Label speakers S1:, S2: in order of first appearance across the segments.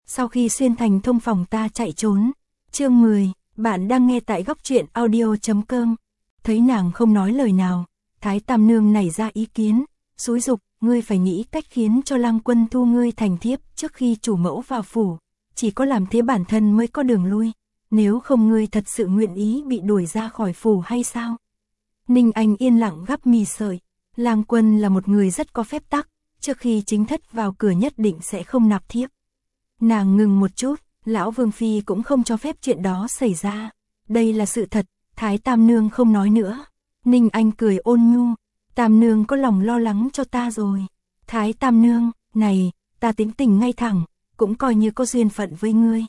S1: Sau khi xuyên thành thông phòng ta chạy trốn. Chương 10, bạn đang nghe tại góc truyện audio.com. Thấy nàng không nói lời nào, Thái Tam Nương nảy ra ý kiến, xúi giục, ngươi phải nghĩ cách khiến cho Lăng Quân thu ngươi thành thiếp trước khi chủ mẫu vào phủ, chỉ có làm thế bản thân mới có đường lui, nếu không ngươi thật sự nguyện ý bị đuổi ra khỏi phủ hay sao? Ninh Anh yên lặng gắp mì sợi, Lăng Quân là một người rất có phép tắc, trước khi chính thất vào cửa nhất định sẽ không nạp thiếp. Nàng ngừng một chút, lão Vương Phi cũng không cho phép chuyện đó xảy ra, đây là sự thật. Thái Tam Nương không nói nữa. Ninh Anh cười ôn nhu, Tam Nương có lòng lo lắng cho ta rồi. Thái Tam Nương, này, ta tính tình ngay thẳng, cũng coi như có duyên phận với ngươi.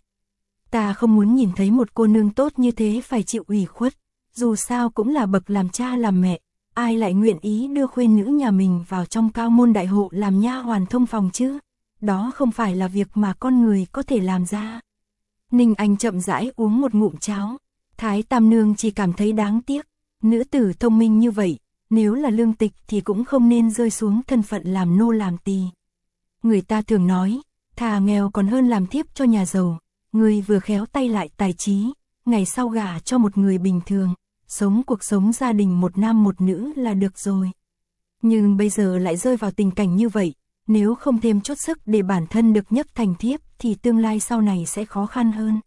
S1: Ta không muốn nhìn thấy một cô nương tốt như thế phải chịu ủy khuất, dù sao cũng là bậc làm cha làm mẹ, ai lại nguyện ý đưa khuê nữ nhà mình vào trong cao môn đại hộ làm nha hoàn thông phòng chứ? Đó không phải là việc mà con người có thể làm ra. Ninh Anh chậm rãi uống một ngụm cháo. Thái Tam Nương chỉ cảm thấy đáng tiếc, nữ tử thông minh như vậy, nếu là lương tịch thì cũng không nên rơi xuống thân phận làm nô làm tỳ. Người ta thường nói, thà nghèo còn hơn làm thiếp cho nhà giàu, người vừa khéo tay lại tài trí, ngày sau gả cho một người bình thường, sống cuộc sống gia đình một nam một nữ là được rồi. Nhưng bây giờ lại rơi vào tình cảnh như vậy, nếu không thêm chút sức để bản thân được nhấc thành thiếp thì tương lai sau này sẽ khó khăn hơn.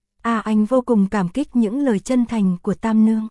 S1: Anh vô cùng cảm kích những lời chân thành của Tam Nương.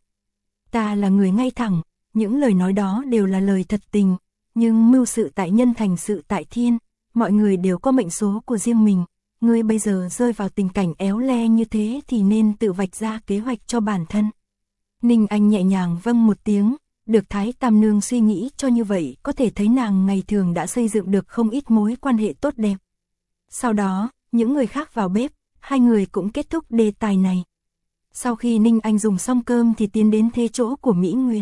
S1: Ta là người ngay thẳng, những lời nói đó đều là lời thật tình, nhưng mưu sự tại nhân thành sự tại thiên, mọi người đều có mệnh số của riêng mình. Ngươi bây giờ rơi vào tình cảnh éo le như thế thì nên tự vạch ra kế hoạch cho bản thân. Ninh Anh nhẹ nhàng vâng một tiếng, được Thái Tam Nương suy nghĩ cho như vậy có thể thấy nàng ngày thường đã xây dựng được không ít mối quan hệ tốt đẹp. Sau đó, những người khác vào bếp, hai người cũng kết thúc đề tài này. Sau khi Ninh Anh dùng xong cơm thì tiến đến thế chỗ của Mỹ Nguyệt.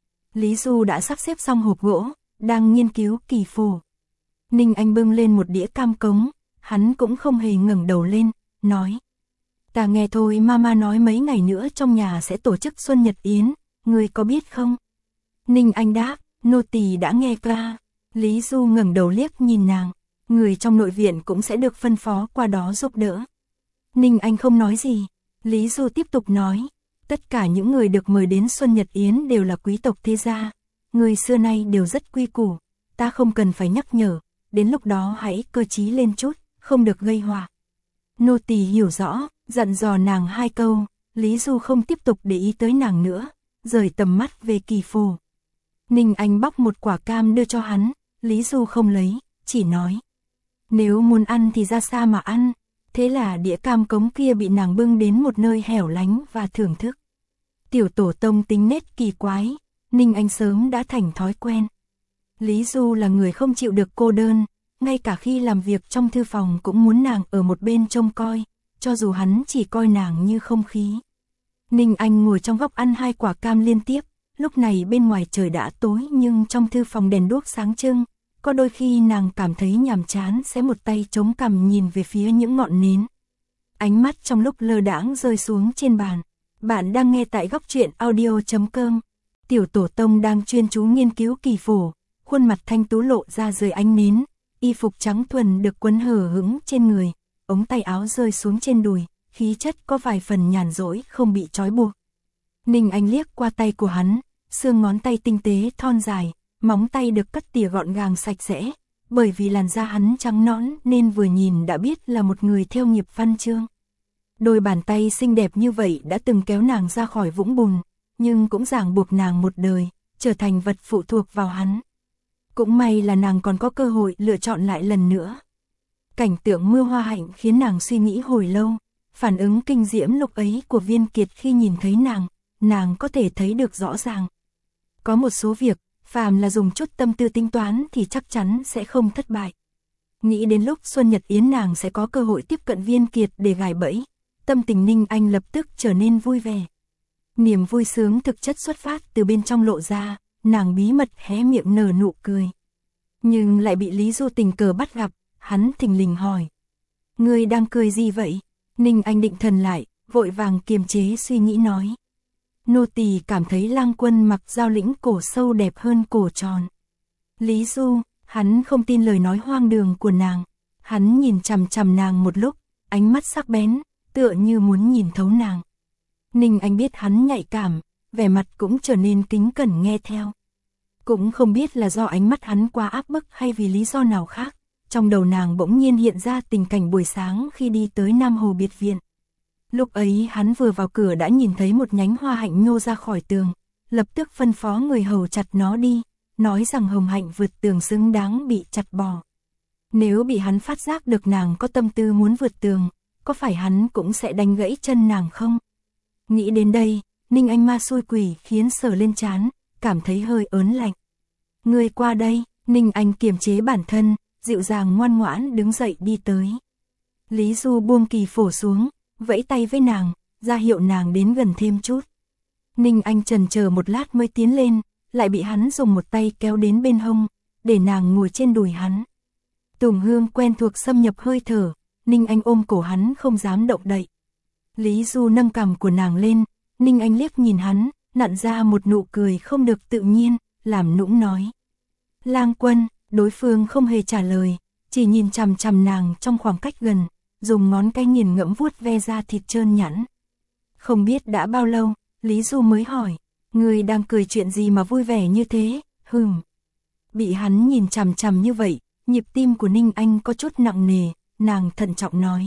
S1: Lý Du đã sắp xếp xong hộp gỗ, đang nghiên cứu kỳ phổ. Ninh Anh bưng lên một đĩa cam cống, hắn cũng không hề ngẩng đầu lên, nói. Ta nghe thôi, mama nói mấy ngày nữa trong nhà sẽ tổ chức Xuân Nhật Yến, ngươi có biết không? Ninh Anh đáp, nô tỳ đã nghe ca. Lý Du ngẩng đầu liếc nhìn nàng, người trong nội viện cũng sẽ được phân phó qua đó giúp đỡ. Ninh Anh không nói gì, Lý Du tiếp tục nói, tất cả những người được mời đến Xuân Nhật Yến đều là quý tộc thế gia, người xưa nay đều rất quy củ, ta không cần phải nhắc nhở, đến lúc đó hãy cơ trí lên chút, không được gây họa. Nô tỳ hiểu rõ, dặn dò nàng hai câu, Lý Du không tiếp tục để ý tới nàng nữa, rời tầm mắt về kỳ phổ. Ninh Anh bóc một quả cam đưa cho hắn, Lý Du không lấy, chỉ nói, nếu muốn ăn thì ra xa mà ăn. Thế là đĩa cam cống kia bị nàng bưng đến một nơi hẻo lánh và thưởng thức. Tiểu tổ tông tính nết kỳ quái, Ninh Anh sớm đã thành thói quen. Lý Du là người không chịu được cô đơn, ngay cả khi làm việc trong thư phòng cũng muốn nàng ở một bên trông coi, cho dù hắn chỉ coi nàng như không khí. Ninh Anh ngồi trong góc ăn hai quả cam liên tiếp, lúc này bên ngoài trời đã tối nhưng trong thư phòng đèn đuốc sáng trưng. Có đôi khi nàng cảm thấy nhàm chán sẽ một tay chống cằm nhìn về phía những ngọn nến. Ánh mắt trong lúc lơ đãng rơi xuống trên bàn. Bạn đang nghe tại góc truyện audio.com. Tiểu tổ tông đang chuyên chú nghiên cứu kỳ phổ, khuôn mặt thanh tú lộ ra dưới ánh nến, y phục trắng thuần được quấn hở hững trên người, ống tay áo rơi xuống trên đùi, khí chất có vài phần nhàn rỗi không bị trói buộc. Ninh Anh liếc qua tay của hắn, xương ngón tay tinh tế thon dài. Móng tay được cắt tỉa gọn gàng sạch sẽ, bởi vì làn da hắn trắng nõn nên vừa nhìn đã biết là một người theo nghiệp văn chương. Đôi bàn tay xinh đẹp như vậy đã từng kéo nàng ra khỏi vũng bùn, nhưng cũng ràng buộc nàng một đời, trở thành vật phụ thuộc vào hắn. Cũng may là nàng còn có cơ hội lựa chọn lại lần nữa. Cảnh tượng mưa hoa hạnh khiến nàng suy nghĩ hồi lâu, phản ứng kinh diễm lúc ấy của Viên Kiệt khi nhìn thấy nàng có thể thấy được rõ ràng. Có một số việc, phàm là dùng chút tâm tư tính toán thì chắc chắn sẽ không thất bại. Nghĩ đến lúc Xuân Nhật Yến nàng sẽ có cơ hội tiếp cận Viên Kiệt để gài bẫy, tâm tình Ninh Anh lập tức trở nên vui vẻ. Niềm vui sướng thực chất xuất phát từ bên trong lộ ra, nàng bí mật hé miệng nở nụ cười. Nhưng lại bị Lý Du tình cờ bắt gặp, hắn thình lình hỏi. Ngươi đang cười gì vậy? Ninh Anh định thần lại, vội vàng kiềm chế suy nghĩ nói. Nô tỳ cảm thấy Lang Quân mặc giao lĩnh cổ sâu đẹp hơn cổ tròn. Lý Du, hắn không tin lời nói hoang đường của nàng. Hắn nhìn chằm chằm nàng một lúc, ánh mắt sắc bén, tựa như muốn nhìn thấu nàng. Ninh Anh biết hắn nhạy cảm, vẻ mặt cũng trở nên kính cẩn nghe theo. Cũng không biết là do ánh mắt hắn quá áp bức hay vì lý do nào khác, trong đầu nàng bỗng nhiên hiện ra tình cảnh buổi sáng khi đi tới Nam Hồ biệt viện. Lúc ấy hắn vừa vào cửa đã nhìn thấy một nhánh hoa hạnh nhô ra khỏi tường, lập tức phân phó người hầu chặt nó đi, nói rằng hồng hạnh vượt tường xứng đáng bị chặt bỏ. Nếu bị hắn phát giác được nàng có tâm tư muốn vượt tường, có phải hắn cũng sẽ đánh gãy chân nàng không? Nghĩ đến đây, Ninh Anh ma xui quỷ khiến sờ lên trán, cảm thấy hơi ớn lạnh. Người qua đây, Ninh Anh kiềm chế bản thân, dịu dàng ngoan ngoãn đứng dậy đi tới. Lý Du buông kỳ phổ xuống, vẫy tay với nàng, ra hiệu nàng đến gần thêm chút. Ninh Anh chần chờ một lát mới tiến lên, lại bị hắn dùng một tay kéo đến bên hông, để nàng ngồi trên đùi hắn. Tùng hương quen thuộc xâm nhập hơi thở, Ninh Anh ôm cổ hắn không dám động đậy. Lý Du nâng cằm của nàng lên, Ninh Anh liếc nhìn hắn, nặn ra một nụ cười không được tự nhiên, làm nũng nói. Lang Quân, đối phương không hề trả lời, chỉ nhìn chằm chằm nàng trong khoảng cách gần, dùng ngón cái nghiền ngẫm vuốt ve da thịt trơn nhẵn. Không biết đã bao lâu, Lý Du mới hỏi, người đang cười chuyện gì mà vui vẻ như thế, Bị hắn nhìn chằm chằm như vậy, nhịp tim của Ninh Anh có chút nặng nề, nàng thận trọng nói.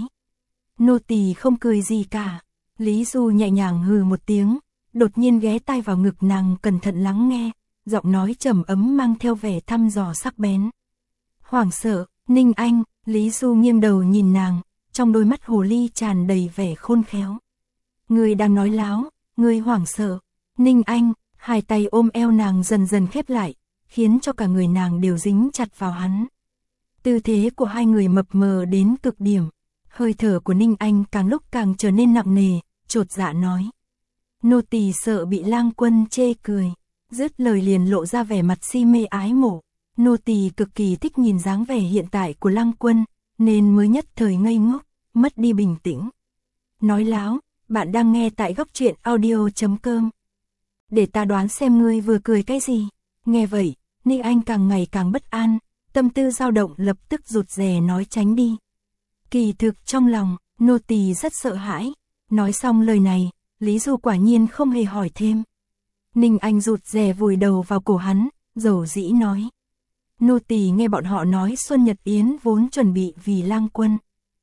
S1: Nô tỳ không cười gì cả. Lý Du nhẹ nhàng hừ một tiếng, đột nhiên ghé tai vào ngực nàng cẩn thận lắng nghe, giọng nói trầm ấm mang theo vẻ thăm dò sắc bén. Hoảng sợ, Ninh Anh, Lý Du nghiêng đầu nhìn nàng, trong đôi mắt hồ ly tràn đầy vẻ khôn khéo. Người đang nói láo, người hoảng sợ. Ninh Anh, hai tay ôm eo nàng dần dần khép lại, khiến cho cả người nàng đều dính chặt vào hắn. Tư thế của hai người mập mờ đến cực điểm. Hơi thở của Ninh Anh càng lúc càng trở nên nặng nề, chột dạ nói. Nô tỳ sợ bị Lang Quân chê cười. Dứt lời liền lộ ra vẻ mặt si mê ái mộ. Nô tỳ cực kỳ thích nhìn dáng vẻ hiện tại của Lang Quân, nên mới nhất thời ngây ngốc, mất đi bình tĩnh. Nói láo, bạn đang nghe tại góc truyện audio.com. Để ta đoán xem ngươi vừa cười cái gì. Nghe vậy, Ninh Anh càng ngày càng bất an, tâm tư dao động lập tức rụt rè nói tránh đi. Kỳ thực trong lòng, nô tỳ rất sợ hãi. Nói xong lời này, Lý Du quả nhiên không hề hỏi thêm. Ninh Anh rụt rè vùi đầu vào cổ hắn, dầu dĩ nói. Nô tỳ nghe bọn họ nói Xuân Nhật Yến vốn chuẩn bị vì Lang Quân.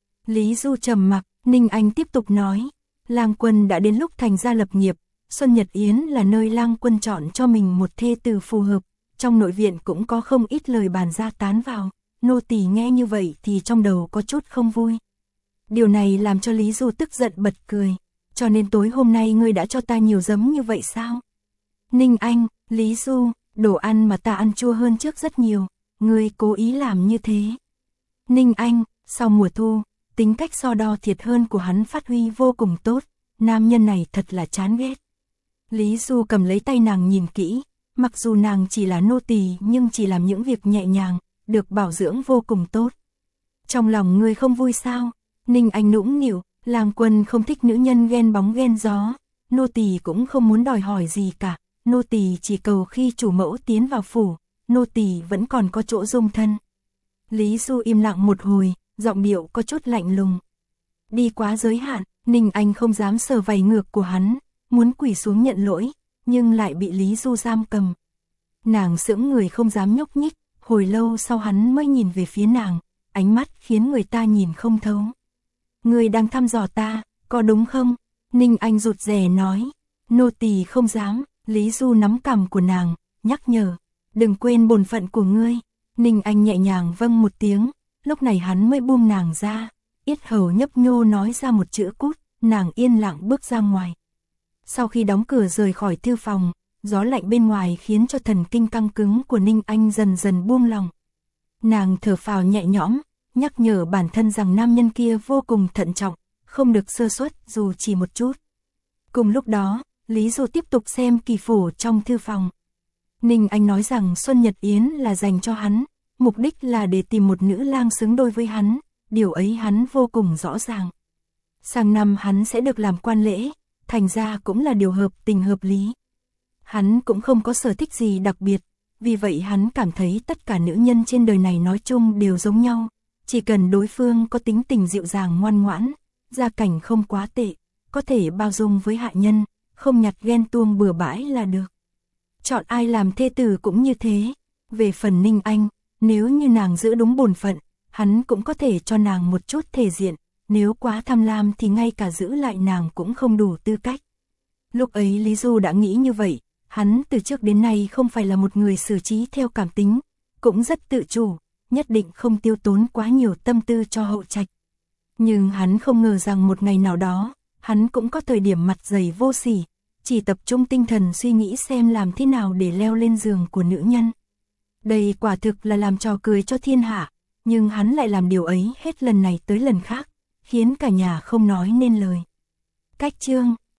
S1: Lý Du trầm mặc, Ninh Anh tiếp tục nói. Lang Quân đã đến lúc thành gia lập nghiệp, Xuân Nhật Yến là nơi Lang Quân chọn cho mình một thê tử phù hợp. Trong nội viện cũng có không ít lời bàn ra tán vào. Nô tỳ nghe như vậy thì trong đầu có chút không vui. Điều này làm cho Lý Du tức giận bật cười. Cho nên tối hôm nay ngươi đã cho ta nhiều giấm như vậy sao? Ninh Anh, Lý Du, đồ ăn mà ta ăn chua hơn trước rất nhiều. Ngươi cố ý làm như thế. Ninh Anh, sau mùa thu, tính cách so đo thiệt hơn của hắn phát huy vô cùng tốt. Nam nhân này thật là chán ghét. Lý Du cầm lấy tay nàng nhìn kỹ. Mặc dù nàng chỉ là nô tỳ nhưng chỉ làm những việc nhẹ nhàng, được bảo dưỡng vô cùng tốt. Trong lòng ngươi không vui sao? Ninh Anh nũng nịu, Lang Quân không thích nữ nhân ghen bóng ghen gió, nô tỳ cũng không muốn đòi hỏi gì cả, nô tỳ chỉ cầu khi chủ mẫu tiến vào phủ, nô tỳ vẫn còn có chỗ dung thân. Lý Du im lặng một hồi, giọng điệu có chút lạnh lùng. Đi quá giới hạn, Ninh Anh không dám sờ vầy ngược của hắn, muốn quỳ xuống nhận lỗi, nhưng lại bị Lý Du giam cầm. Nàng sững người không dám nhúc nhích, hồi lâu sau hắn mới nhìn về phía nàng, ánh mắt khiến người ta nhìn không thấu. Người đang thăm dò ta, có đúng không? Ninh Anh rụt rè nói. Nô tỳ không dám. Lý Du nắm cằm của nàng, nhắc nhở. Đừng quên bổn phận của ngươi. Ninh Anh nhẹ nhàng vâng một tiếng, lúc này hắn mới buông nàng ra. Yết hầu nhấp nhô nói ra một chữ cút, nàng yên lặng bước ra ngoài. Sau khi đóng cửa rời khỏi thư phòng, gió lạnh bên ngoài khiến cho thần kinh căng cứng của Ninh Anh dần dần buông lòng. Nàng thở phào nhẹ nhõm, nhắc nhở bản thân rằng nam nhân kia vô cùng thận trọng, không được sơ suất dù chỉ một chút. Cùng lúc đó, Lý Du tiếp tục xem kỳ phổ trong thư phòng. Ninh Anh nói rằng Xuân Nhật Yến là dành cho hắn, mục đích là để tìm một nữ lang xứng đôi với hắn, điều ấy hắn vô cùng rõ ràng. Sang năm hắn sẽ được làm quan lễ, thành ra cũng là điều hợp tình hợp lý. Hắn cũng không có sở thích gì đặc biệt, vì vậy hắn cảm thấy tất cả nữ nhân trên đời này nói chung đều giống nhau, chỉ cần đối phương có tính tình dịu dàng ngoan ngoãn, gia cảnh không quá tệ, có thể bao dung với hạ nhân, không nhặt ghen tuông bừa bãi là được. Chọn ai làm thê tử cũng như thế. Về phần Ninh Anh, nếu như nàng giữ đúng bổn phận, hắn cũng có thể cho nàng một chút thể diện, nếu quá tham lam thì ngay cả giữ lại nàng cũng không đủ tư cách. Lúc ấy Lý Du đã nghĩ như vậy, hắn từ trước đến nay không phải là một người xử trí theo cảm tính, cũng rất tự chủ, nhất định không tiêu tốn quá nhiều tâm tư cho hậu trạch. Nhưng hắn không ngờ rằng một ngày nào đó, hắn cũng có thời điểm mặt dày vô sỉ, chỉ tập trung tinh thần suy nghĩ xem làm thế nào để leo lên giường của nữ nhân. Đây quả thực là làm trò cười cho thiên hạ, nhưng hắn lại làm điều ấy hết lần này tới lần khác, khiến cả nhà không nói nên lời. Cách chương